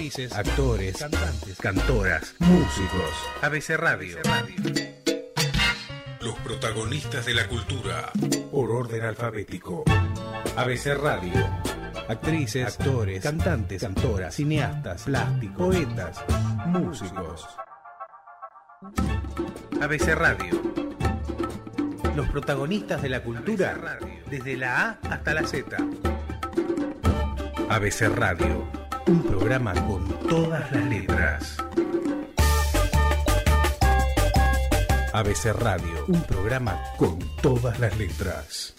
actrices, actores, cantantes, cantoras, músicos. ABC Radio. Los protagonistas de la cultura por orden alfabético. ABC Radio. Actrices, actores, cantantes, cantoras, cineastas, plásticos, poetas, músicos. ABC Radio. Los protagonistas de la cultura desde la A hasta la Z. ABC Radio. Un programa con todas las letras. ABC Radio. Un programa con todas las letras.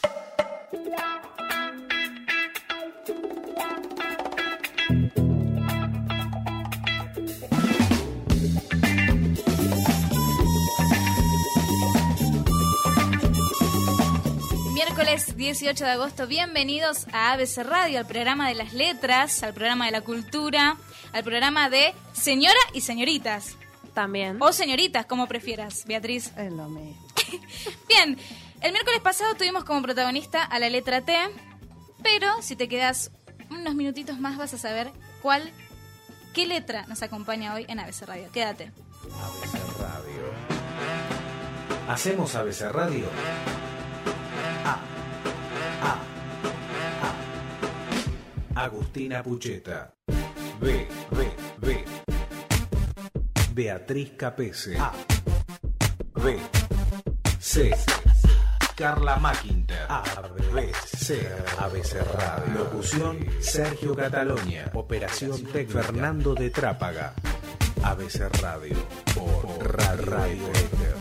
Miércoles 18 de agosto, bienvenidos a ABC Radio, al programa de las letras, al programa de la cultura, al programa de señora y señoritas. También. O señoritas, como prefieras, Beatriz. Es lo mismo. Bien, el miércoles pasado tuvimos como protagonista a la letra T, pero si te quedas unos minutitos más vas a saber qué letra nos acompaña hoy en ABC Radio. Quédate. ABC Radio. ¿Hacemos ABC Radio? Agustina Pucheta. B. Beatriz Capese. A. B. C. Carla McIntyre. ABC. ABC Radio. Locución Sergio Catalonia. Operación técnica Fernando de Trápaga. ABC Radio por Radio Éter.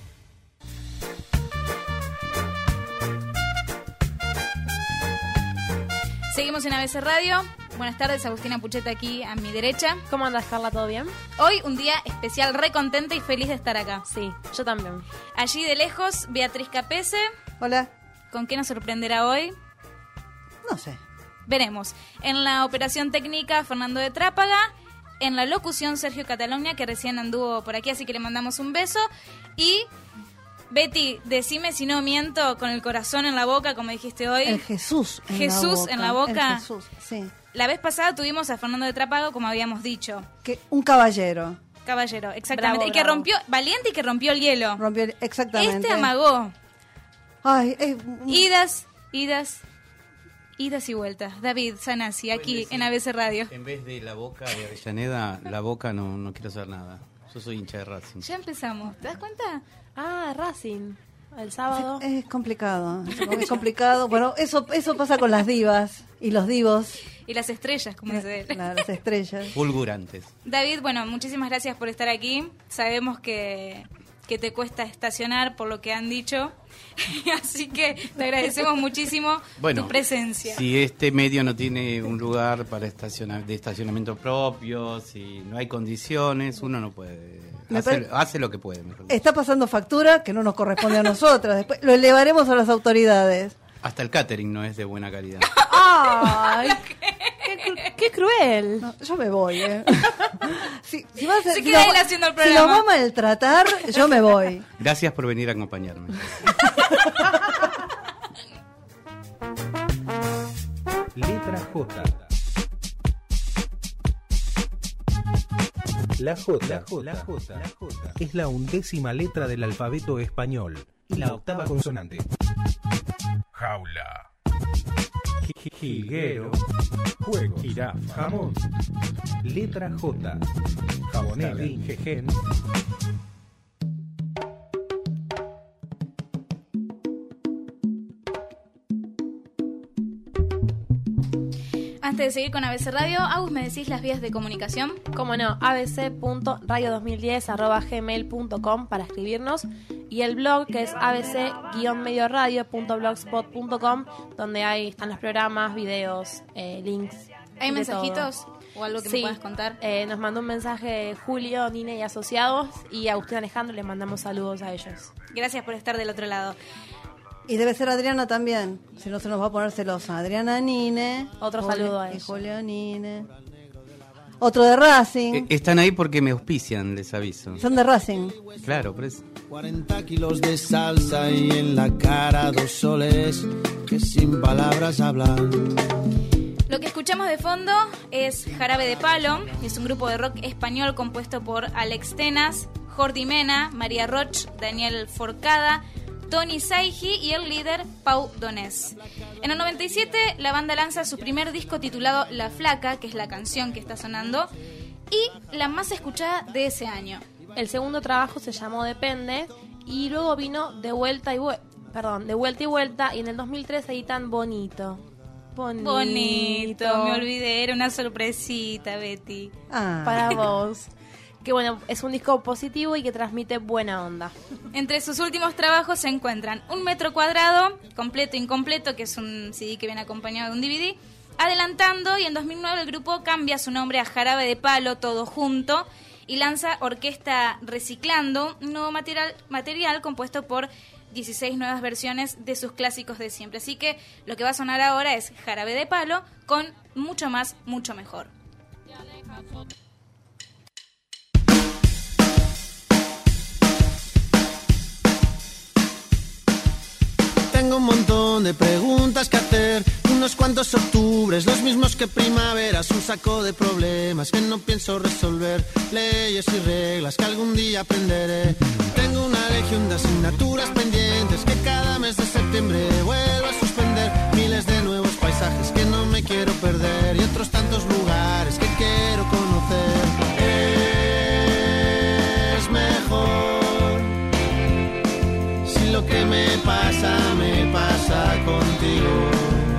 Seguimos en ABC Radio. Buenas tardes, Agustina Pucheta aquí a mi derecha. ¿Cómo andas, Carla? ¿Todo bien? Hoy un día especial, re contenta y feliz de estar acá. Sí, yo también. Allí de lejos, Beatriz Capese. Hola. ¿Con qué nos sorprenderá hoy? No sé. Veremos. En la operación técnica, Fernando de Trápaga. En la locución, Sergio Catalonia, que recién anduvo por aquí, así que le mandamos un beso. Y Betty, decime si no miento, con el corazón en la boca, como dijiste hoy. El Jesús en la boca. El Jesús, sí. La vez pasada tuvimos a Fernando de Trápaga, como habíamos dicho. Un caballero. Caballero, exactamente. Bravo, y que bravo. rompió, valiente y que rompió el hielo. Exactamente. Este amagó. Ay, Idas y vueltas. David Sanasi, aquí en ABC Radio. En vez de la Boca de Avellaneda, la Boca no quiero hacer nada. Yo soy hincha de Racing. Ya empezamos, ¿te das cuenta? Ah, Racing. El sábado. es complicado. Es complicado. Bueno, eso pasa con las divas y los divos. Y las estrellas, como dice él. Las estrellas. Fulgurantes. David, bueno, muchísimas gracias por estar aquí. Sabemos que te cuesta estacionar por lo que han dicho. Así que te agradecemos muchísimo tu presencia. Si este medio no tiene un lugar para de estacionamiento propio, si no hay condiciones, uno no puede. Hace lo que puede. Mejor. Está pasando factura que no nos corresponde a nosotras. Después lo elevaremos a las autoridades. Hasta el catering no es de buena calidad. ¡Ay! ¡Qué cruel! No, yo me voy, si queda él haciendo el programa. Si lo va a maltratar, yo me voy. Gracias por venir a acompañarme. Letra J. La J es la 11ª letra del alfabeto español y la 8ª consonante. Jaula. Jilguero. Juego. Jirafa. Jamón. Letra J. Jabonera. Jejen. Antes de seguir con ABC Radio, Agus, ¿me decís las vías de comunicación? Cómo no, abc.radio2010@gmail.com para escribirnos, y el blog que es abc-medioradio.blogspot.com, donde están los programas, videos, links. ¿Hay mensajitos o algo que me puedas contar? Nos mandó un mensaje Julio, Nine y Asociados, y Agustín Alejandro, les mandamos saludos a ellos. Gracias por estar del otro lado. Y debe ser Adriana también, si no se nos va a poner celosa. Adriana Nine. Otro saludo a ella. Y Julio Nine. Otro de Racing. Están ahí porque me auspician, les aviso. Son de Racing. Claro, por eso. 40 kilos de salsa y en la cara 2 soles que sin palabras hablan. Lo que escuchamos de fondo es Jarabe de Palo, es un grupo de rock español compuesto por Alex Tenas, Jordi Mena, María Roch, Daniel Forcada, Tony Saigi y el líder Pau Donés. En el 97 la banda lanza su primer disco titulado La Flaca, que es la canción que está sonando, y la más escuchada de ese año. El segundo trabajo se llamó Depende y luego vino De Vuelta y Vuelta, y en el 2003 editan Bonito, me olvidé, era una sorpresita, Betty. Para vos. Que bueno, es un disco positivo y que transmite buena onda. Entre sus últimos trabajos se encuentran Un Metro Cuadrado, Completo Incompleto, que es un CD que viene acompañado de un DVD, Adelantando, y en 2009 el grupo cambia su nombre a Jarabe de Palo, todo junto, y lanza Orquesta Reciclando, un nuevo material compuesto por 16 nuevas versiones de sus clásicos de siempre. Así que lo que va a sonar ahora es Jarabe de Palo con Mucho Más, Mucho Mejor. Tengo un montón de preguntas que hacer, unos cuantos octubres, los mismos que primaveras, un saco de problemas que no pienso resolver, leyes y reglas que algún día aprenderé. Tengo una legión de asignaturas pendientes que cada mes de septiembre vuelvo a suspender, miles de nuevos paisajes que no me quiero perder y otros tantos lugares que quiero conocer. Es mejor si lo que me pasa contigo.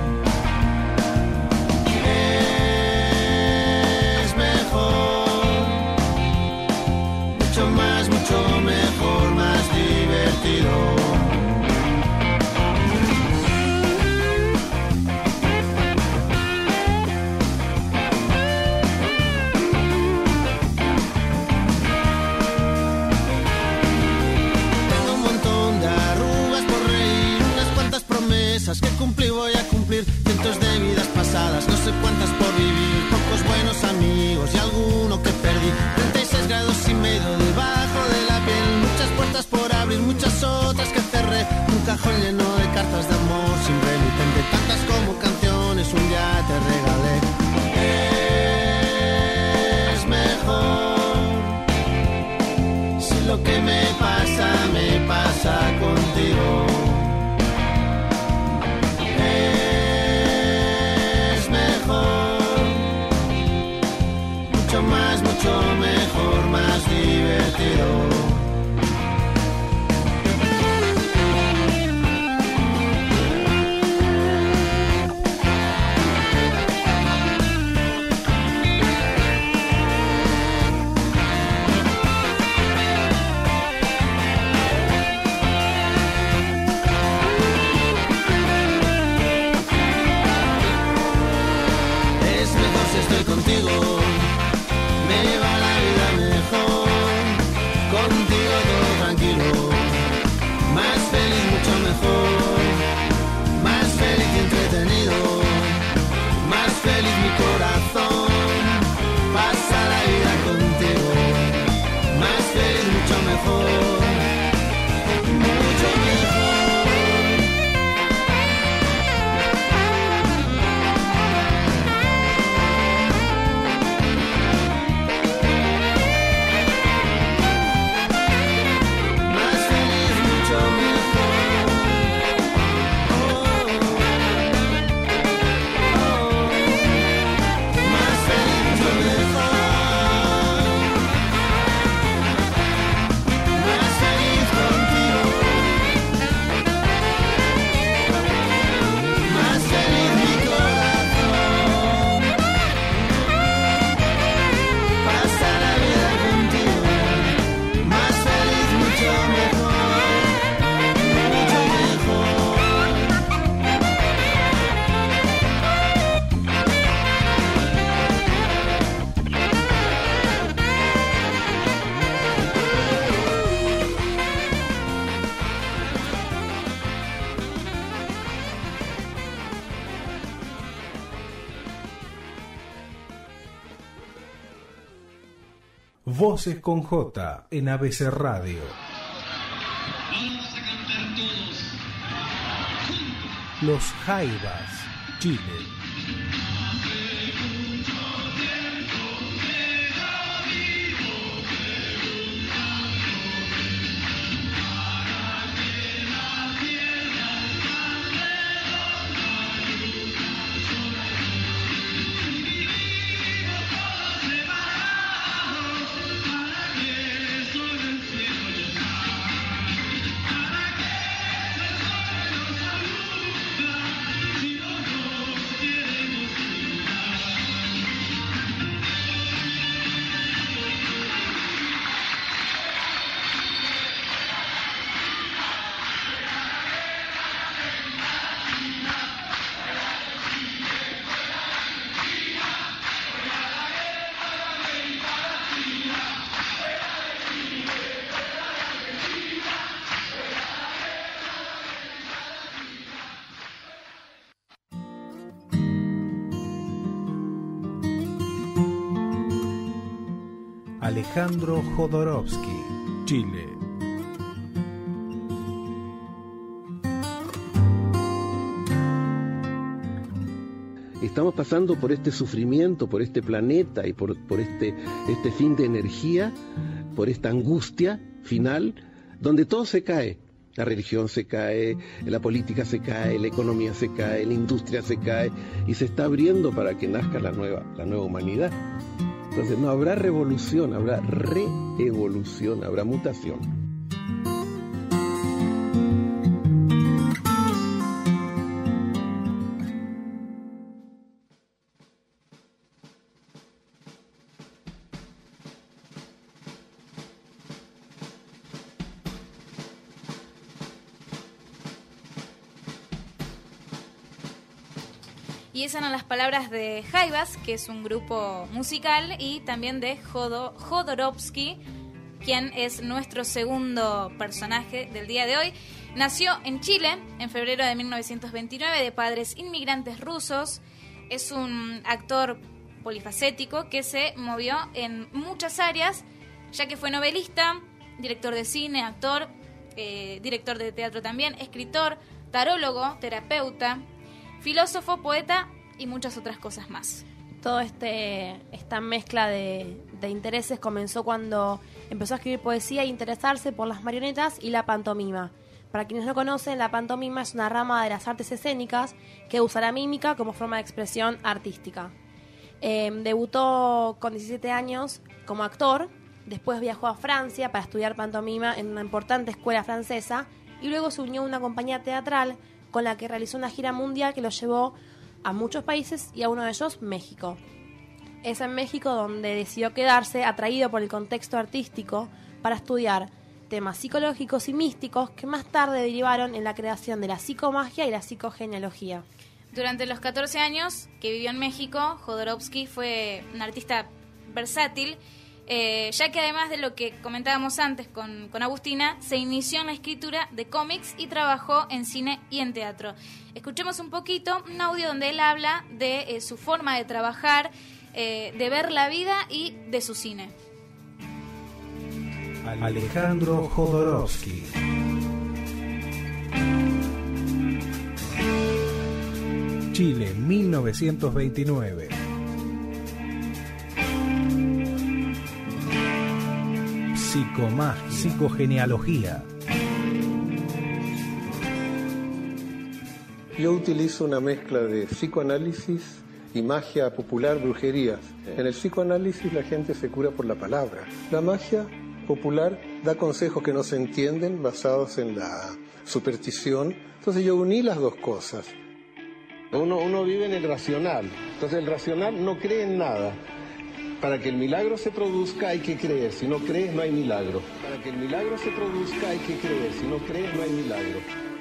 Es mejor, mucho mejor, más divertido. Que cumplí, voy a cumplir cientos de vidas pasadas, no sé cuántas por vivir, pocos buenos amigos y alguno que perdí, 36 grados y medio debajo de la piel, muchas puertas por abrir, muchas otras que cerré, un cajón lleno de cartas de amor sin remitente, tantas como canciones un día te regalé. Es mejor si lo que me pasa contigo. Mucho mejor, más divertido. Es mejor si estoy contigo. Me va la vida mejor, contigo todo tranquilo, más feliz, mucho mejor, más feliz y entretenido, más feliz mi corazón, pasa la vida contigo, más feliz, mucho mejor, mucho mejor. Voces con J en ABC Radio. Vamos a cantar todos juntos. Los Jaivas, Chile. Alejandro Jodorowsky, Chile. Estamos pasando por este sufrimiento, por este planeta y por este fin de energía, por esta angustia final, donde todo se cae. La religión se cae, la política se cae, la economía se cae, la industria se cae, y se está abriendo para que nazca la nueva humanidad. Entonces no habrá revolución, habrá reevolución, habrá mutación. Y esas eran las palabras de Jaivas, que es un grupo musical, y también de Jodorowsky, quien es nuestro segundo personaje del día de hoy. Nació en Chile en febrero de 1929 de padres inmigrantes rusos. Es un actor polifacético que se movió en muchas áreas, ya que fue novelista, director de cine, actor, director de teatro también, escritor, tarólogo, terapeuta, filósofo, poeta y muchas otras cosas más. Toda esta mezcla de intereses comenzó cuando empezó a escribir poesía e interesarse por las marionetas y la pantomima. Para quienes no conocen, la pantomima es una rama de las artes escénicas que usa la mímica como forma de expresión artística. Debutó con 17 años como actor, después viajó a Francia para estudiar pantomima en una importante escuela francesa y luego se unió a una compañía teatral con la que realizó una gira mundial que lo llevó a muchos países y a uno de ellos, México. Es en México donde decidió quedarse, atraído por el contexto artístico, para estudiar temas psicológicos y místicos que más tarde derivaron en la creación de la psicomagia y la psicogenealogía. Durante los 14 años que vivió en México, Jodorowsky fue un artista versátil, ya que además de lo que comentábamos antes con Agustina, se inició en la escritura de cómics y trabajó en cine y en teatro. Escuchemos un poquito un audio donde él habla de su forma de trabajar, de ver la vida y de su cine. Alejandro Jodorowsky. Chile, 1929. Psicomagia, psicogenealogía. Yo utilizo una mezcla de psicoanálisis y magia popular, brujerías. En el psicoanálisis la gente se cura por la palabra. La magia popular da consejos que no se entienden, basados en la superstición. Entonces yo uní las dos cosas. Uno vive en el racional, entonces el racional no cree en nada. Para que el milagro se produzca hay que creer, si no crees no hay milagro. Para que el milagro se produzca hay que creer, si no crees no hay milagro.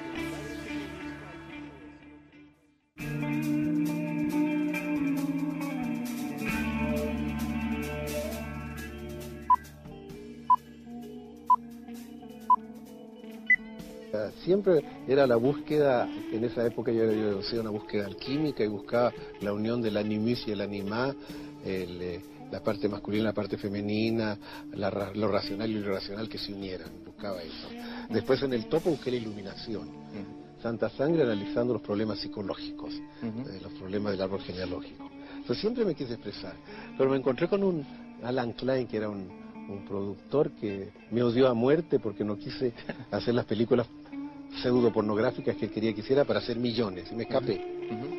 Siempre era la búsqueda, en esa época yo hacía una búsqueda alquímica y buscaba la unión del animis y el animá, la parte masculina, la parte femenina, lo racional y lo irracional que se unieran, buscaba eso. Después en el topo busqué la iluminación. Santa Sangre analizando los problemas psicológicos, los problemas del árbol genealógico. Entonces siempre me quise expresar, pero me encontré con un Alan Klein, que era un productor que me odió a muerte porque no quise hacer las películas pseudo pornográficas que él quería que hiciera para hacer millones, y me escapé.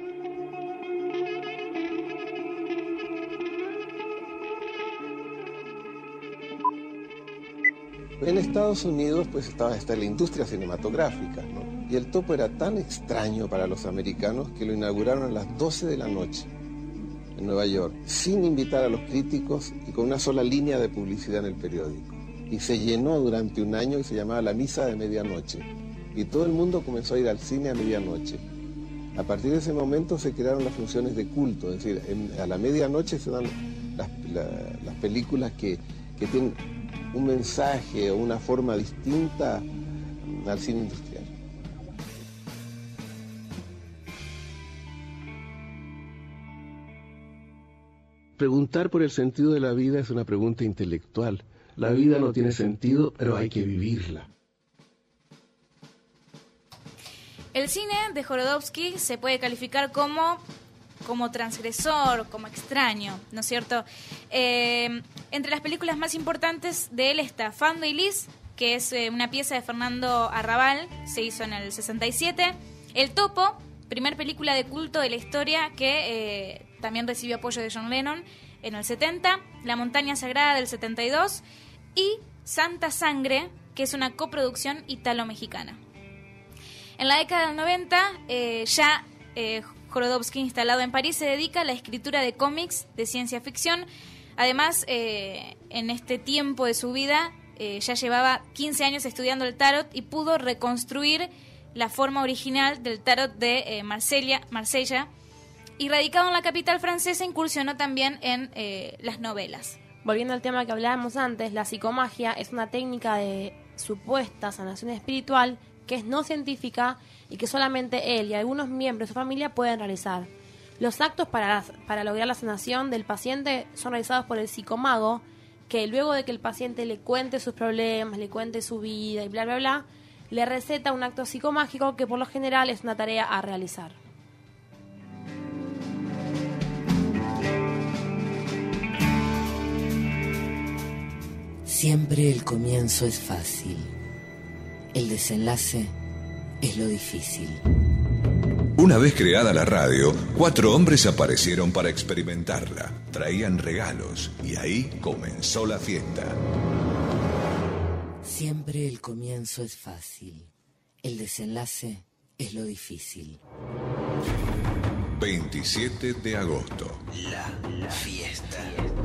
En Estados Unidos pues estaba la industria cinematográfica, ¿no? Y el topo era tan extraño para los americanos que lo inauguraron a las 12 de la noche en Nueva York, sin invitar a los críticos y con una sola línea de publicidad en el periódico. Y se llenó durante un año y se llamaba La Misa de Medianoche. Y todo el mundo comenzó a ir al cine a medianoche. A partir de ese momento se crearon las funciones de culto, es decir, a la medianoche se dan las películas que tienen un mensaje o una forma distinta al cine industrial. preguntar por el sentido de la vida es una pregunta intelectual. La vida no tiene sentido, pero hay que vivirla. El cine de Jodorowsky se puede calificar como transgresor, como extraño, ¿no es cierto? Entre las películas más importantes de él está Fando y Lis, que es una pieza de Fernando Arrabal, se hizo en el 67. El Topo, primer película de culto de la historia que también recibió apoyo de John Lennon en el 70. La Montaña Sagrada del 72. Y Santa Sangre, que es una coproducción italo-mexicana. En la década del 90, Jodorowsky, instalado en París, se dedica a la escritura de cómics de ciencia ficción. Además, en este tiempo de su vida, ya llevaba 15 años estudiando el tarot y pudo reconstruir la forma original del tarot de Marsella. Y radicado en la capital francesa, incursionó también en las novelas. Volviendo al tema que hablábamos antes, la psicomagia es una técnica de supuesta sanación espiritual que es no científica y que solamente él y algunos miembros de su familia pueden realizar. Los actos para lograr la sanación del paciente son realizados por el psicomago, que luego de que el paciente le cuente sus problemas, le cuente su vida y bla, bla, bla, le receta un acto psicomágico que por lo general es una tarea a realizar. Siempre el comienzo es fácil. El desenlace es lo difícil. Una vez creada la radio, 4 hombres aparecieron para experimentarla. Traían regalos y ahí comenzó la fiesta. Siempre el comienzo es fácil. El desenlace es lo difícil. 27 de agosto. La fiesta.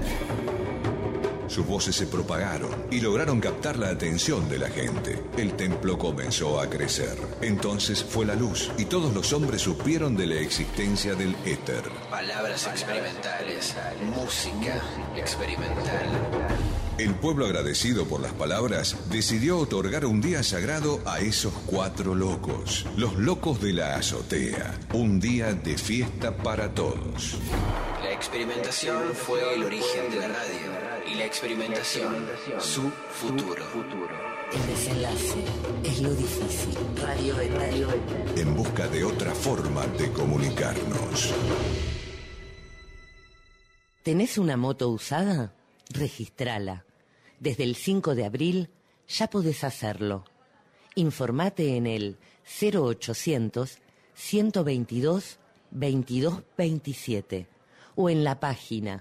Sus voces se propagaron y lograron captar la atención de la gente. El templo comenzó a crecer. Entonces fue la luz y todos los hombres supieron de la existencia del éter. Palabras experimentales, música experimental. El pueblo, agradecido por las palabras, decidió otorgar un día sagrado a esos 4 locos. Los locos de la azotea. Un día de fiesta para todos. La experimentación fue el origen de la radio. Y la experimentación, su futuro. El desenlace es lo difícil. Radio. En busca de otra forma de comunicarnos. ¿Tenés una moto usada? Registrala. Desde el 5 de abril ya podés hacerlo. Informate en el 0800 122 2227 o en la página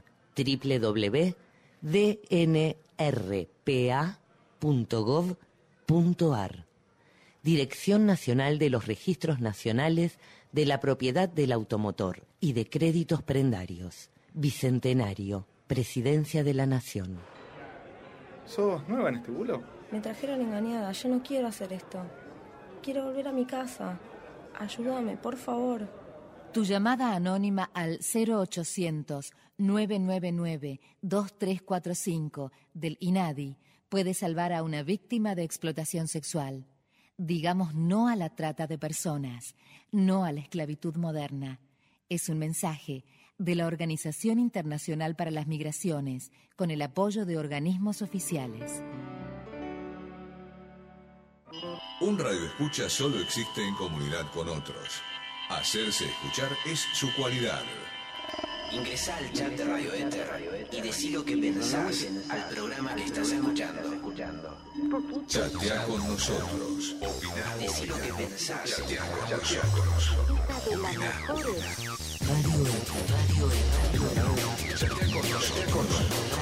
www.dnrpa.gov.ar. Dirección Nacional de los Registros Nacionales de la Propiedad del Automotor y de Créditos Prendarios. Bicentenario, Presidencia de la Nación. ¿Sos nueva en este bulo? Me trajeron engañada, yo no quiero hacer esto. Quiero volver a mi casa. Ayúdame, por favor. Tu llamada anónima al 0800-999-2345 del INADI puede salvar a una víctima de explotación sexual. Digamos no a la trata de personas, no a la esclavitud moderna. Es un mensaje de la Organización Internacional para las Migraciones, con el apoyo de organismos oficiales. Un radioescucha solo existe en comunidad con otros. Hacerse escuchar es su cualidad. Ingresá al chat de Radio Éter y decí lo que pensás al programa que estás escuchando. Chatea con nosotros. Opina. Decí lo que pensás. Chatea con nosotros. Opina. Radio Éter. Chatea con nosotros.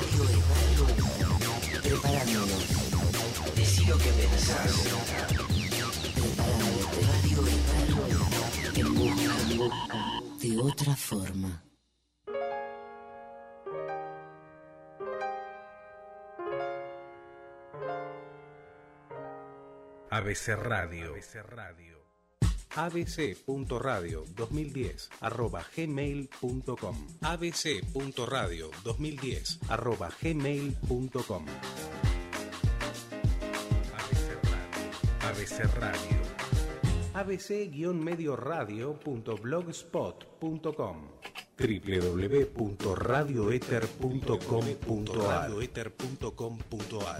Preparándonos. Decí lo que pensás. Preparándote. Radio Éter. En busca de otra forma. ABC Radio. abc.radio2010@gmail.com. abc.radio2010@gmail.com. ABC Radio. abc-medioradio.blogspot.com. www.radioether.com.ar.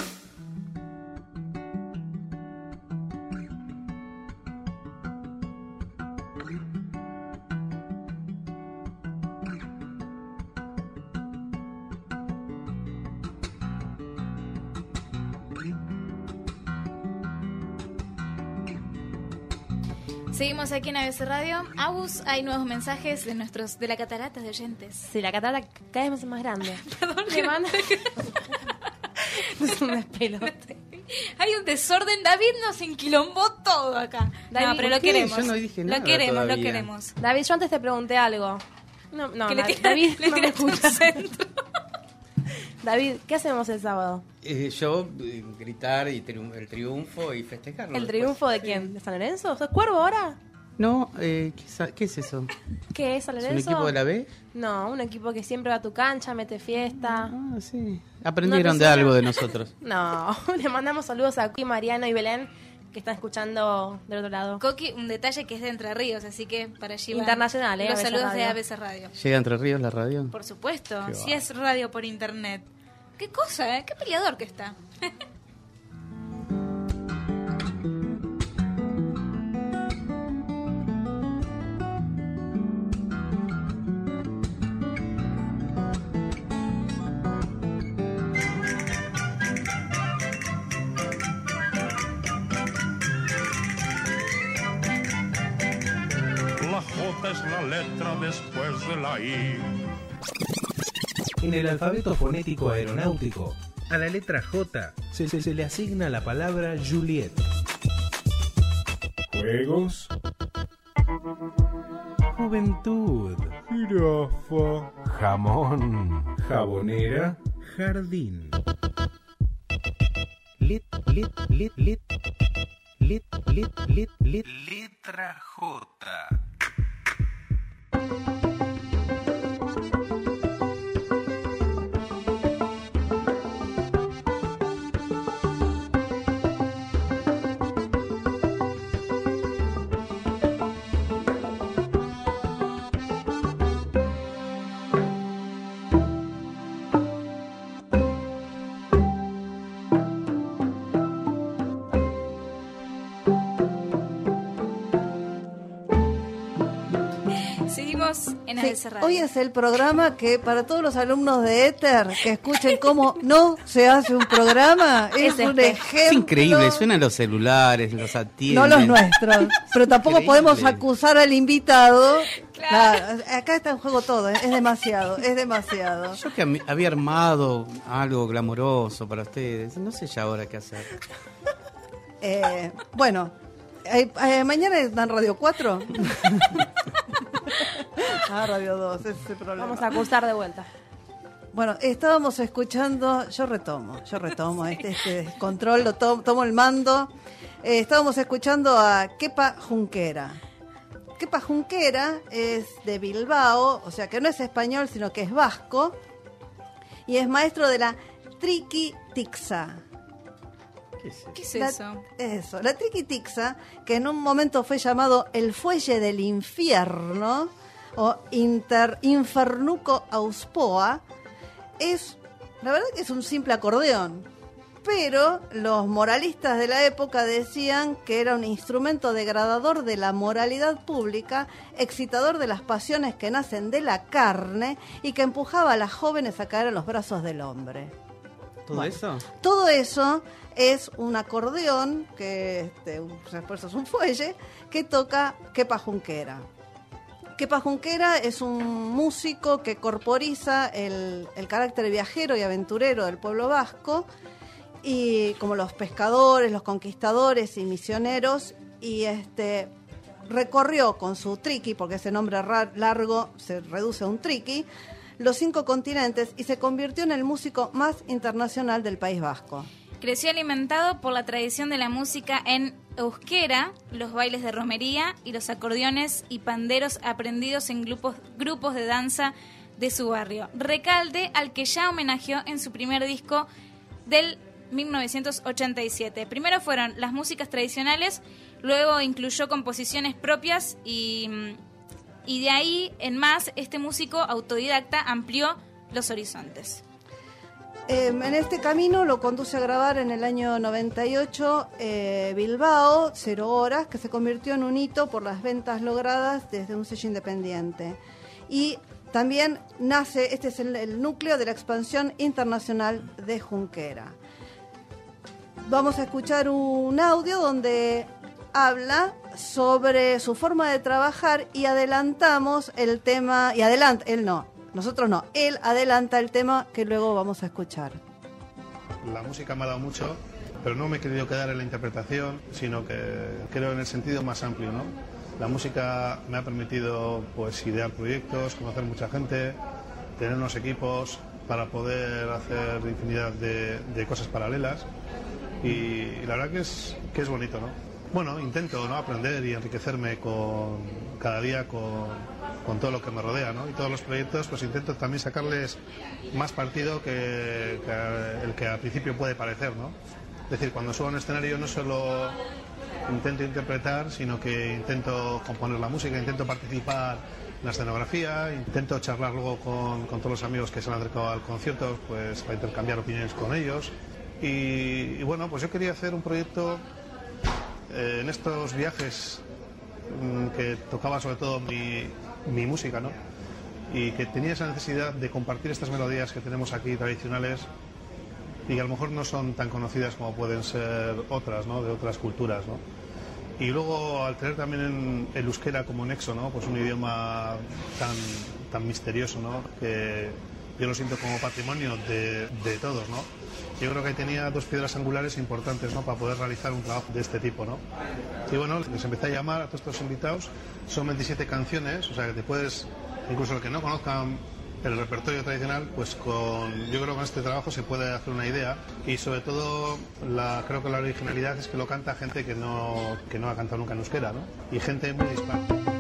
Seguimos aquí en ABC Radio. Agus, hay nuevos mensajes de la catarata de oyentes. Sí, la catarata cada vez es más grande. Perdón, ¿Qué manda? Es un despelote. Hay un desorden. David nos enquilombó todo acá. David, no, pero lo ¿por qué? queremos. Yo no dije nada lo queremos, todavía. lo queremos. David, yo antes te pregunté algo. No, Que le David, le no me tiraste un escuchas. centro. David, ¿qué hacemos el sábado? Yo gritar y el triunfo y festejarlo. ¿El después. triunfo de quién? ¿De San Lorenzo? ¿Sos cuervo ahora? No, ¿qué es eso? ¿Qué es San ¿Es Lorenzo? un equipo de la B? No, un equipo que siempre va a tu cancha, mete fiesta. Ah, sí. Aprendieron ¿No de te algo suena? de nosotros. No, le mandamos saludos a Cui, Mariano y Belén, que están escuchando del otro lado. Coqui, un detalle que es de Entre Ríos, así que para allí van Internacional, los ABC saludos de Radio. ABC Radio. ¿Llega Entre Ríos la radio? Por supuesto, Qué si es radio por internet. Qué cosa, ¿eh? Qué peleador que está. La J es la letra después de la I. En el alfabeto fonético aeronáutico, a la letra J se le asigna la palabra Juliet. Juegos. Juventud. Jirafa. Jamón. Jabonera. Jardín. Letra J. Seguimos en Sí, ABC Radio. hoy es el programa que para todos los alumnos de Éter que escuchen cómo no se hace un programa es un ejemplo. Es increíble, suenan los celulares, los atienden. No los nuestros, pero tampoco Increíble. podemos acusar al invitado. Claro, acá está en juego todo, es demasiado, es demasiado. Yo que había armado algo glamoroso para ustedes, no sé ya ahora qué hacer. Bueno, mañana dan Radio 4. Radio 2, ese es el problema. Vamos a acusar de vuelta. Bueno, estábamos escuchando, yo retomo este descontrol, tomo el mando. Estábamos escuchando a Kepa Junquera. Kepa Junquera es de Bilbao, o sea que no es español, sino que es vasco, y es maestro de la Triqui-Tixa. ¿Qué es eso? Eso, la Triqui-Tixa, que en un momento fue llamado el fuelle del infierno, o Infernuco Auspoa, la verdad que es un simple acordeón, pero los moralistas de la época decían que era un instrumento degradador de la moralidad pública, excitador de las pasiones que nacen de la carne y que empujaba a las jóvenes a caer en los brazos del hombre. ¿Todo eso? Todo eso es un acordeón, que por eso es un fuelle, que toca Kepa Junquera. Kepa Junquera es un músico que corporiza el carácter viajero y aventurero del pueblo vasco, y como los pescadores, los conquistadores y misioneros, y recorrió con su triqui, porque ese nombre largo se reduce a un triqui, los 5 continentes y se convirtió en el músico más internacional del País Vasco. Creció alimentado por la tradición de la música en euskera, los bailes de romería y los acordeones y panderos aprendidos en grupos de danza de su barrio. Recalde al que ya homenajeó en su primer disco del 1987. Primero fueron las músicas tradicionales, luego incluyó composiciones propias y y de ahí en más este músico autodidacta amplió los horizontes. En este camino lo conduce a grabar en el año 98 Bilbao, 0 horas, que se convirtió en un hito por las ventas logradas desde un sello independiente. Y también nace, este es el núcleo de la expansión internacional de Junquera. Vamos a escuchar un audio donde habla sobre su forma de trabajar y adelantamos el tema, él adelanta el tema que luego vamos a escuchar. La música me ha dado mucho, pero no me he querido quedar en la interpretación, sino que creo en el sentido más amplio, ¿no? La música me ha permitido pues idear proyectos, conocer mucha gente, tener unos equipos para poder hacer infinidad de cosas paralelas y la verdad que es bonito, ¿no? Bueno, intento, ¿no?, aprender y enriquecerme cada día con todo lo que me rodea, ¿no? Y todos los proyectos pues intento también sacarles más partido que el que al principio puede parecer, ¿no? Es decir, cuando subo a un escenario no solo intento interpretar, sino que intento componer la música, intento participar en la escenografía, intento charlar luego con todos los amigos que se han acercado al concierto, pues para intercambiar opiniones con ellos. Y bueno, pues yo quería hacer un proyecto en estos viajes que tocaba sobre todo mi música, ¿no? Y que tenía esa necesidad de compartir estas melodías que tenemos aquí tradicionales y que a lo mejor no son tan conocidas como pueden ser otras, ¿no?, de otras culturas, ¿no? Y luego al tener también el euskera como nexo, ¿no?, pues un idioma tan misterioso, ¿no?, que yo lo siento como patrimonio de todos, ¿no? Yo creo que ahí tenía dos piedras angulares importantes, ¿no?, para poder realizar un trabajo de este tipo, ¿no? Y bueno, les empecé a llamar a todos estos invitados. Son 27 canciones, o sea que te puedes, incluso el que no conozcan el repertorio tradicional, pues yo creo que con este trabajo se puede hacer una idea y sobre todo creo que la originalidad es que lo canta gente que no ha cantado nunca en euskera, ¿no? Y gente muy dispar.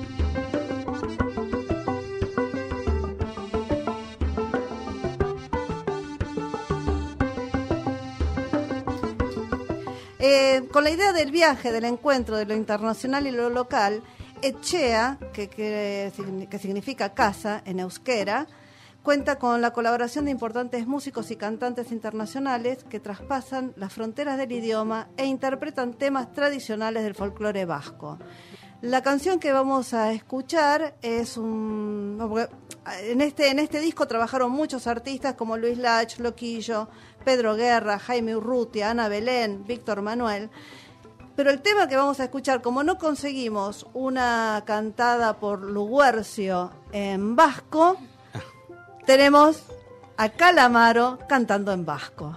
Con la idea del viaje, del encuentro, de lo internacional y lo local, Etxea, que significa casa en euskera, cuenta con la colaboración de importantes músicos y cantantes internacionales que traspasan las fronteras del idioma e interpretan temas tradicionales del folclore vasco. La canción que vamos a escuchar es en este disco trabajaron muchos artistas como Luis Lach, Loquillo, Pedro Guerra, Jaime Urrutia, Ana Belén, Víctor Manuel. Pero el tema que vamos a escuchar, como no conseguimos una cantada por Luguercio en vasco, tenemos a Calamaro cantando en vasco.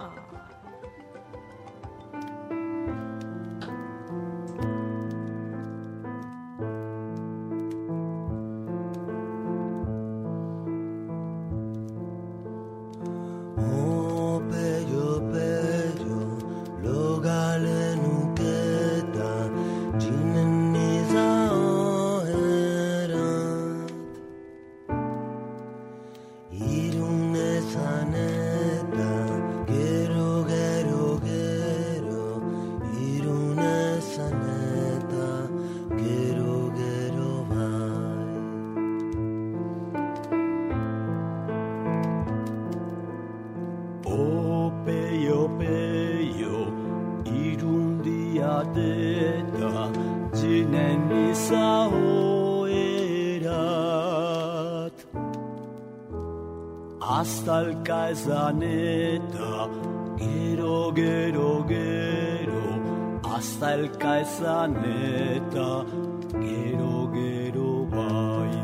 Hasta el Caesaneta, gero, gero, gero, hasta el Caesaneta, gero, gero, bai.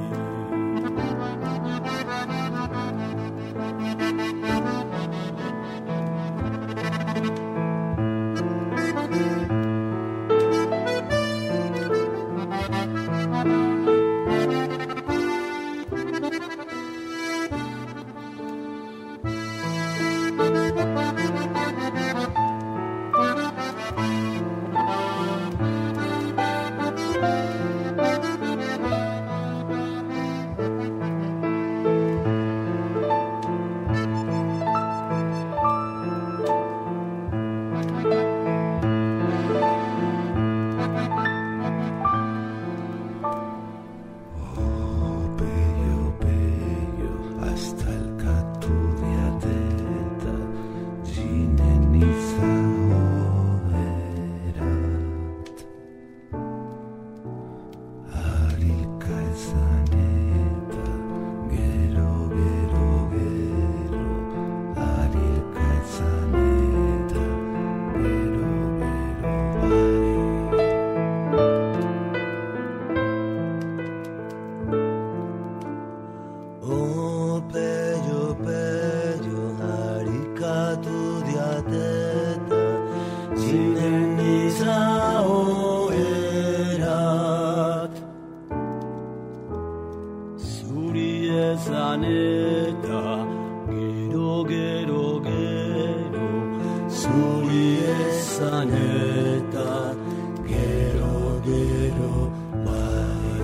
zuri esan eta gero gero bai.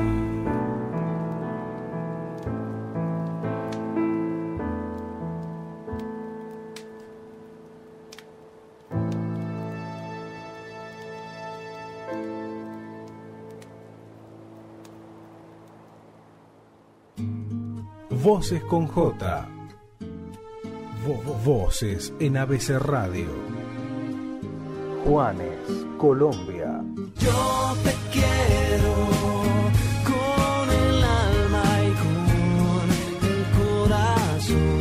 Voces con J. Voces en ABC Radio. Juanes, Colombia. Yo te quiero con el alma y con el corazón.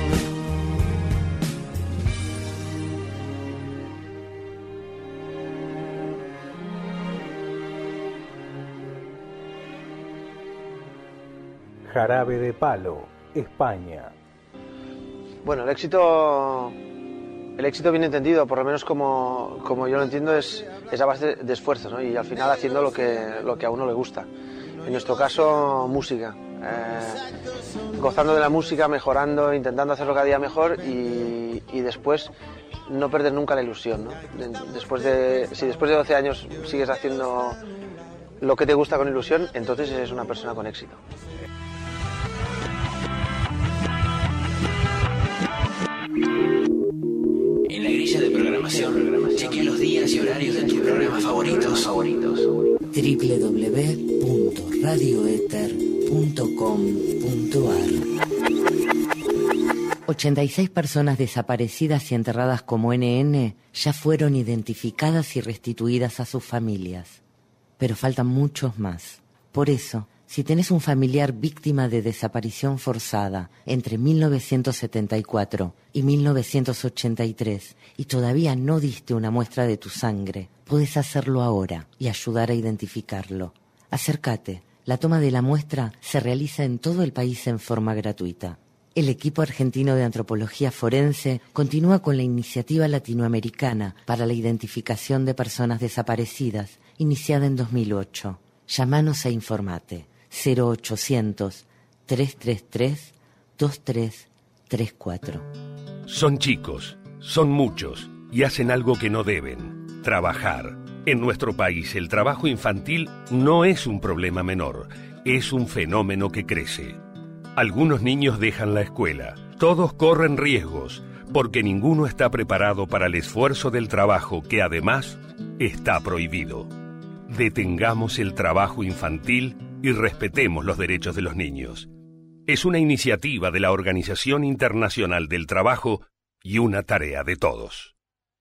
Jarabe de Palo, España. Bueno, el éxito bien entendido, por lo menos como yo lo entiendo, es a base de esfuerzo, ¿no? Y al final haciendo lo que a uno le gusta. En nuestro caso, música. Gozando de la música, mejorando, intentando hacerlo cada día mejor y después no perder nunca la ilusión, ¿no? Si después de 12 años sigues haciendo lo que te gusta con ilusión, entonces eres una persona con éxito. En la grilla de programación, chequea los días y horarios de tus programas favoritos. www.radioether.com.ar 86 personas desaparecidas y enterradas como NN ya fueron identificadas y restituidas a sus familias. Pero faltan muchos más. Por eso, si tenés un familiar víctima de desaparición forzada entre 1974 y 1983 y todavía no diste una muestra de tu sangre, podés hacerlo ahora y ayudar a identificarlo. Acércate. La toma de la muestra se realiza en todo el país en forma gratuita. El equipo argentino de antropología forense continúa con la iniciativa latinoamericana para la identificación de personas desaparecidas, iniciada en 2008. Llámanos e informate. 0800-333-2334. Son chicos, son muchos y hacen algo que no deben: trabajar. En nuestro país el trabajo infantil no es un problema menor, es un fenómeno que crece. Algunos niños dejan la escuela, todos corren riesgos, porque ninguno está preparado para el esfuerzo del trabajo que además está prohibido. Detengamos el trabajo infantil y respetemos los derechos de los niños. Es una iniciativa de la Organización Internacional del Trabajo y una tarea de todos.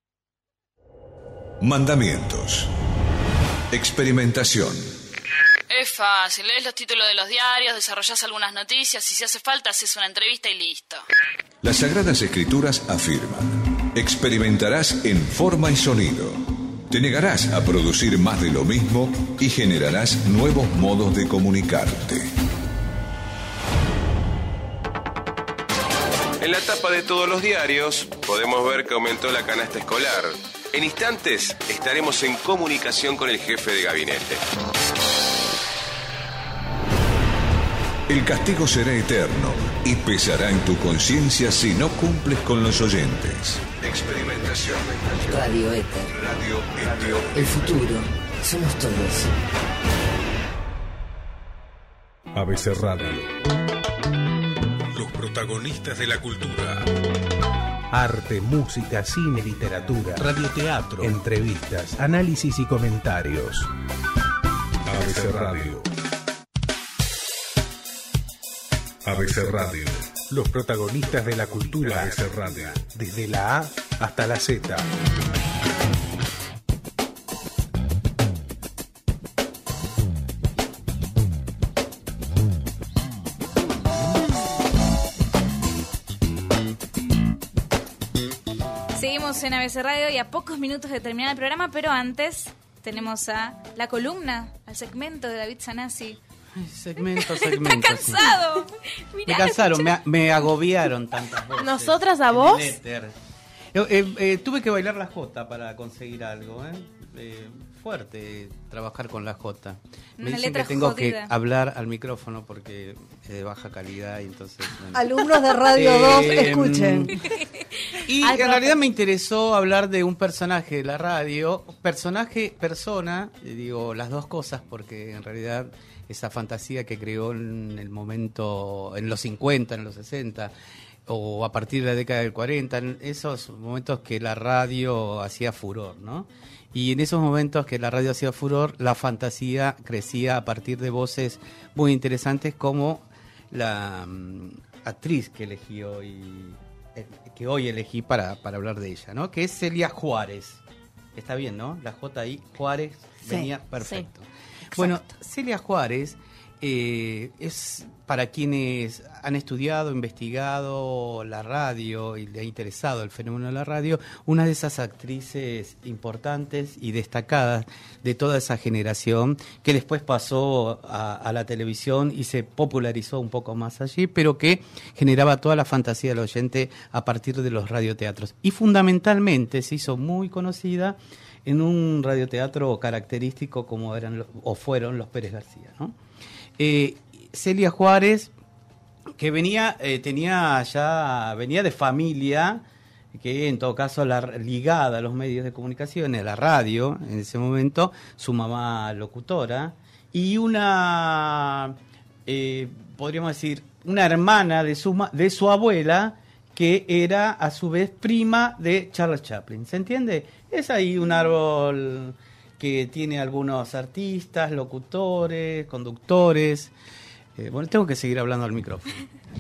Mandamientos. Experimentación. Es fácil, lees los títulos de los diarios, desarrollás algunas noticias y si hace falta haces una entrevista y listo. Las Sagradas Escrituras afirman: experimentarás en forma y sonido. Te negarás a producir más de lo mismo y generarás nuevos modos de comunicarte. En la tapa de todos los diarios podemos ver que aumentó la canasta escolar. En instantes estaremos en comunicación con el jefe de gabinete. El castigo será eterno y pesará en tu conciencia si no cumples con los oyentes. Experimentación. Radio Éter. Radio Éter. El futuro somos todos. ABC Radio. Los protagonistas de la cultura. Arte, música, cine, literatura, radioteatro, entrevistas, análisis y comentarios. ABC Radio. ABC Radio. Los protagonistas de la cultura. ABC Radio. Desde la A hasta la Z. Seguimos en ABC Radio y a pocos minutos de terminar el programa, pero antes tenemos a la columna, al segmento de David Sanasi. Segmento. ¡Está cansado! Me cansaron, me agobiaron tantas voces. ¿Nosotras a vos? Tuve que bailar la jota para conseguir algo, fuerte trabajar con la jota. Me dicen que tengo que hablar al micrófono porque es de baja calidad y entonces... Bueno. Alumnos de Radio 2, escuchen. Y en realidad me interesó hablar de un personaje de la radio, persona, digo las dos cosas porque en realidad esa fantasía que creó en el momento, en los 50, en los 60... o a partir de la década del 40, en esos momentos que la radio hacía furor, ¿no? Y en esos momentos que la radio hacía furor, la fantasía crecía a partir de voces muy interesantes como la actriz que elegí hoy, que hoy elegí para hablar de ella, ¿no? Que es Celia Juárez. Está bien, ¿no? La J ahí, Juárez, venía perfecto. Sí, bueno, Celia Juárez es para quienes han estudiado, investigado la radio y le ha interesado el fenómeno de la radio, una de esas actrices importantes y destacadas de toda esa generación que después pasó a la televisión y se popularizó un poco más allí, pero que generaba toda la fantasía del oyente a partir de los radioteatros. Y fundamentalmente se hizo muy conocida en un radioteatro característico como fueron los Pérez García, ¿no? Celia Juárez, que venía de familia, que en todo caso ligada a los medios de comunicación, a la radio, en ese momento, su mamá locutora, y una, podríamos decir, una hermana de su abuela, que era a su vez prima de Charles Chaplin. ¿Se entiende? Es ahí un árbol que tiene algunos artistas, locutores, conductores. Bueno, tengo que seguir hablando al micrófono.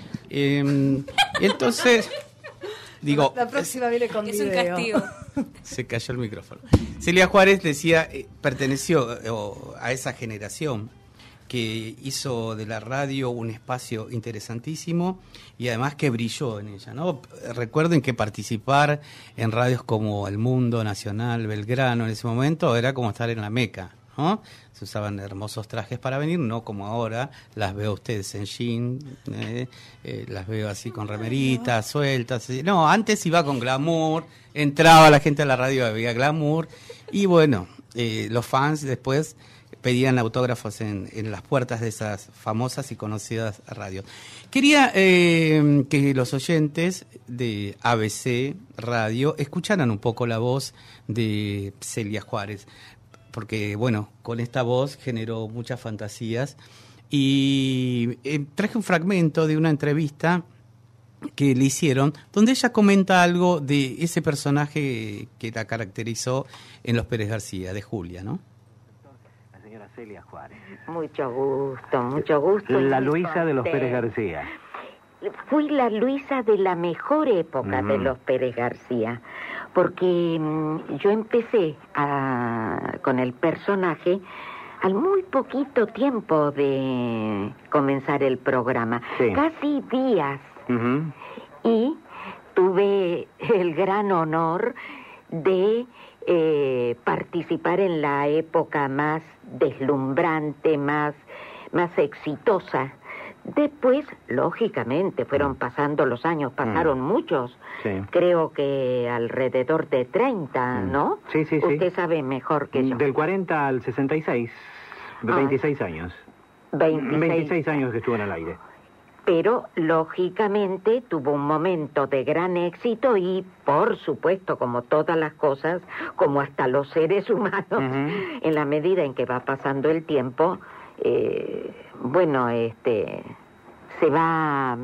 Entonces, digo... La próxima viene con video. Es un castigo. Se cayó el micrófono. Celia Juárez decía, perteneció a esa generación que hizo de la radio un espacio interesantísimo y además que brilló en ella, ¿no? Recuerden que participar en radios como El Mundo, Nacional, Belgrano en ese momento era como estar en la Meca, ¿no? Se usaban hermosos trajes para venir, no como ahora, las veo ustedes en jean, las veo así con remeritas sueltas. No, antes iba con glamour, entraba la gente a la radio, había glamour, y bueno, los fans después pedían autógrafos en las puertas de esas famosas y conocidas radios. Quería que los oyentes de ABC Radio escucharan un poco la voz de Celia Juárez, porque, bueno, con esta voz generó muchas fantasías. Y traje un fragmento de una entrevista que le hicieron, donde ella comenta algo de ese personaje que la caracterizó en Los Pérez García, de Julia, ¿no? La señora Celia Juárez. Mucho gusto, mucho gusto. La Luisa de los Pérez García. Fui la Luisa de la mejor época de los Pérez García, porque yo empecé con el personaje al muy poquito tiempo de comenzar el programa, casi días. Y tuve el gran honor de participar en la época más deslumbrante, más exitosa. Después, lógicamente, fueron pasando los años, pasaron muchos, creo que alrededor de 30, ¿no? Sí. Usted sabe mejor que yo. Del 40 al 66, 26 años. 26 años que estuvo en el aire. Pero, lógicamente, tuvo un momento de gran éxito y, por supuesto, como todas las cosas, como hasta los seres humanos, en la medida en que va pasando el tiempo, se va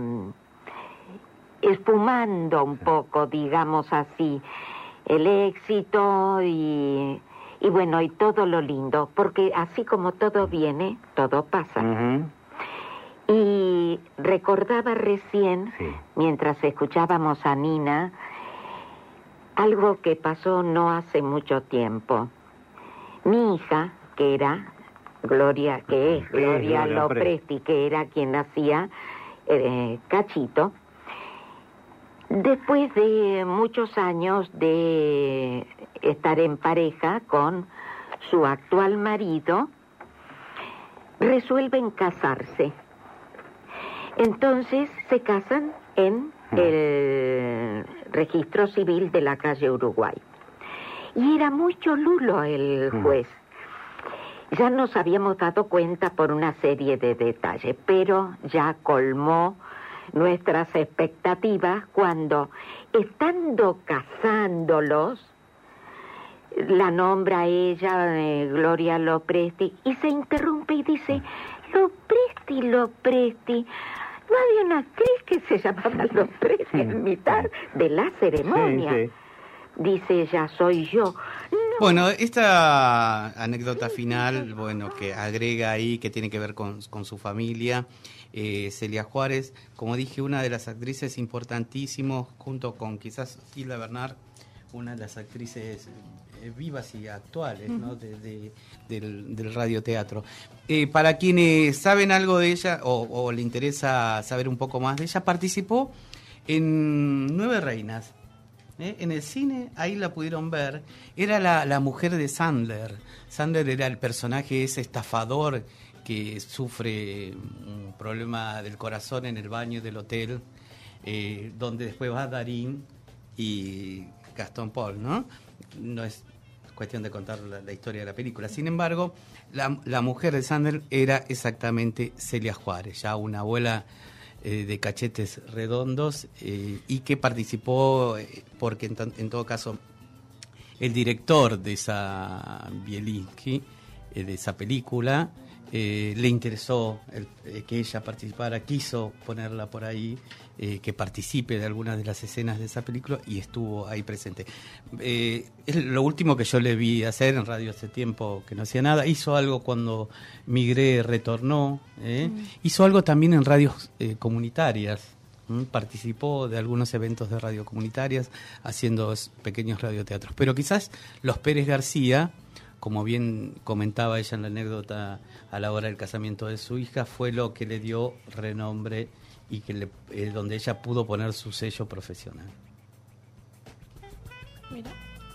espumando un poco, digamos así, el éxito y todo lo lindo, porque así como todo viene, todo pasa. Y recordaba recién, mientras escuchábamos a Nina, algo que pasó no hace mucho tiempo. Mi hija, que es Gloria Lopresti, que era quien hacía Cachito, después de muchos años de estar en pareja con su actual marido, resuelven casarse. Entonces se casan en el registro civil de la calle Uruguay. Y era muy cholulo el juez. Ya nos habíamos dado cuenta por una serie de detalles, pero ya colmó nuestras expectativas cuando, estando casándolos, la nombra ella, Gloria Lopresti, y se interrumpe y dice: Lopresti. No había una actriz que se llamaba Lopresti en mitad de la ceremonia. Sí. Dice ella: soy yo. No. Bueno, esta anécdota final, que agrega ahí, que tiene que ver con su familia, Celia Juárez, como dije, una de las actrices importantísimos, junto con quizás Hilda Bernard, una de las actrices vivas y actuales, ¿no? del radioteatro. Para quienes saben algo de ella o le interesa saber un poco más de ella, participó en 9 Reinas. En el cine, ahí la pudieron ver. Era la mujer de Sandler. Sandler era el personaje, ese estafador que sufre un problema del corazón en el baño del hotel, donde después va Darín y Gastón Paul, ¿no? No es cuestión de contar la historia de la película. Sin embargo, la mujer de Sandler era exactamente Celia Juárez, ya una abuela de cachetes redondos, y que participó, porque en todo caso el director de esa Bielinski, de esa película, le interesó que ella participara, quiso ponerla por ahí, que participe de algunas de las escenas de esa película, y estuvo ahí presente. Es lo último que yo le vi hacer en radio hace tiempo que no hacía nada. Hizo algo cuando Migré retornó, hizo algo también en radios comunitarias. Participó de algunos eventos de radio comunitarias haciendo pequeños radioteatros. Pero quizás los Pérez García, como bien comentaba ella en la anécdota a la hora del casamiento de su hija, fue lo que le dio renombre y que donde ella pudo poner su sello profesional. Mira.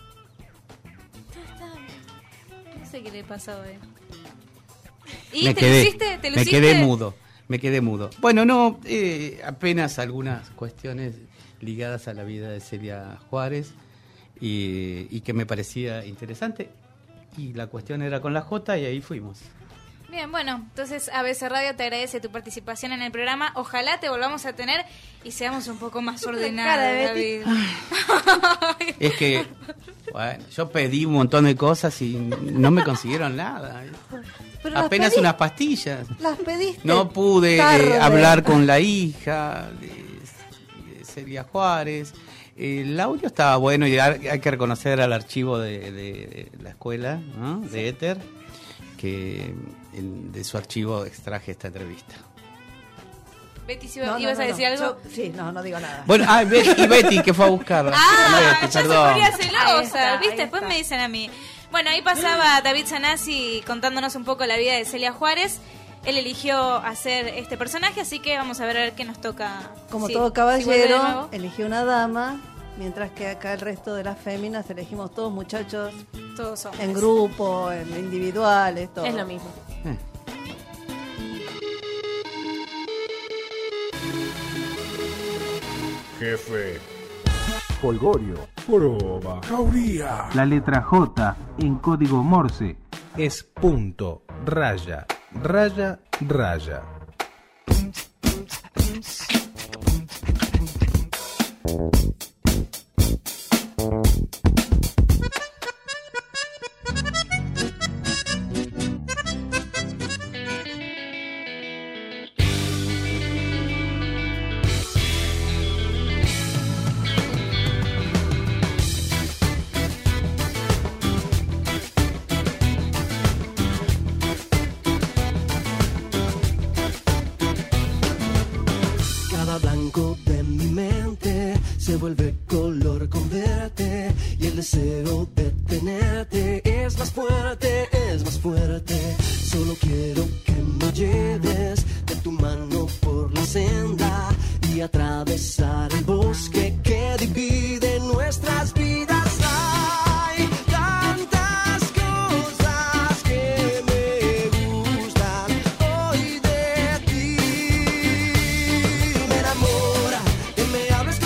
No sé qué le pasó hoy. ¿Y me quedé mudo. Bueno, no, apenas algunas cuestiones ligadas a la vida de Celia Juárez y que me parecía interesante. Y la cuestión era con la J y ahí fuimos. Bien, bueno, entonces ABC Radio te agradece tu participación en el programa. Ojalá te volvamos a tener y seamos un poco más ordenados, David. Es que, bueno, yo pedí un montón de cosas y no me consiguieron nada. Pero apenas unas pastillas. Las pediste. No pude hablar con la hija de Celia Juárez. El audio estaba bueno y hay que reconocer al archivo de la escuela, ¿no? De Éter, que de su archivo extraje esta entrevista. Betty, ¿ibas a decir algo? No digo nada. Bueno, Betty que fue a buscarla. Betty, ya perdón. Se ponía celosa, ¿viste? Después me dicen a mí. Bueno, ahí pasaba David Sanasi contándonos un poco la vida de Celia Juárez. Él eligió hacer este personaje, así que vamos a ver qué nos toca. Como todo caballero, eligió una dama, mientras que acá el resto de las féminas elegimos todos muchachos. Todos hombres. En grupo, en individuales, todo. Es lo mismo. Jefe. Folgorio. Joroba. Jauría. La letra J en código Morse es punto, raya, raya, raya. Vuelve color con verte y el deseo de tenerte es más fuerte, solo quiero que me lleves de tu mano por la senda y atravesar el bosque que divide nuestras vidas. Hay tantas cosas que me gustan hoy de ti. Me enamora que me hables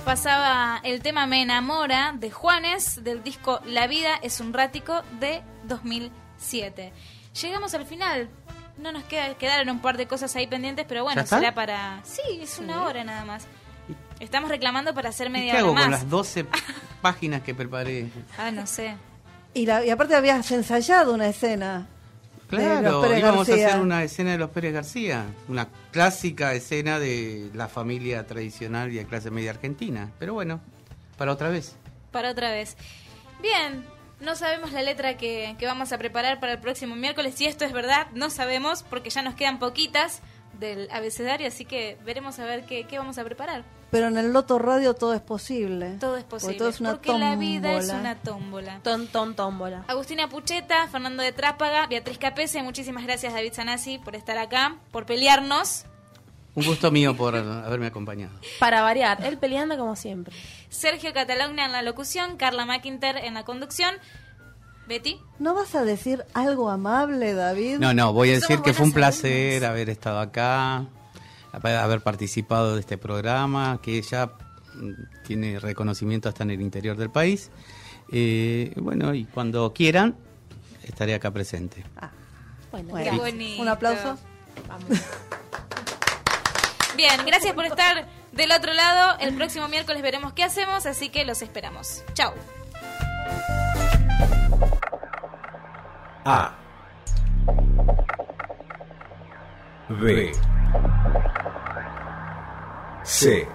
pasaba el tema Me Enamora de Juanes del disco La Vida es un Rático de 2007. Llegamos al final. No nos quedaron un par de cosas ahí pendientes, pero bueno, será para... Sí, es una hora nada más. Estamos reclamando para hacer media hora más. ¿Qué hago más con las 12 páginas que preparé? No sé. Y aparte habías ensayado una escena. Claro, íbamos a hacer una escena de los Pérez García, una clásica escena de la familia tradicional y de clase media argentina. Pero bueno, para otra vez. Para otra vez. Bien, no sabemos la letra que vamos a preparar para el próximo miércoles. Si esto es verdad, no sabemos, porque ya nos quedan poquitas del abecedario, así que veremos a ver qué vamos a preparar. Pero en el Loto Radio todo es posible. Todo es posible, todo es una porque tómbola. La vida es una tómbola. Tómbola. Agustina Pucheta, Fernando de Trápaga, Beatriz Capese, muchísimas gracias David Sanasi por estar acá, por pelearnos. Un gusto mío por haberme acompañado. Para variar, él peleando como siempre. Sergio Catalogna en la locución, Carla McIntyre en la conducción. Betty. ¿No vas a decir algo amable, David? No, voy a decir que fue un placer haber estado acá, haber participado de este programa, que ya tiene reconocimiento hasta en el interior del país. Bueno, y cuando quieran, estaré acá presente. Bueno, qué bonito. Un aplauso. Vamos. Bien, gracias por estar del otro lado. El próximo miércoles veremos qué hacemos, así que los esperamos. Chau. A. B. C.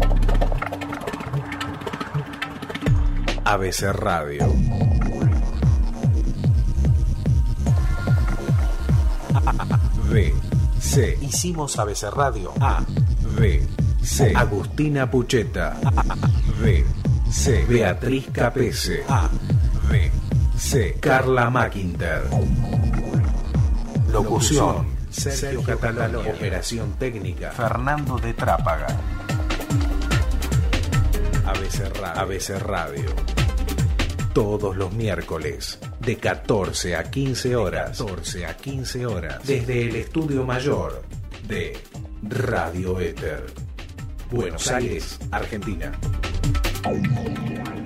ABC Radio. B. C. Hicimos ABC Radio. A. B. C. Agustina Pucheta. A. B. C. Beatriz Capese. A. B. C. Carla McIntyre. Locución: Sergio Catalogna. Operación técnica: Fernando de Trápaga. ABC Radio. Todos los miércoles, de 14 a 15 horas. Desde el estudio mayor de Radio Éter. Buenos Aires, Argentina.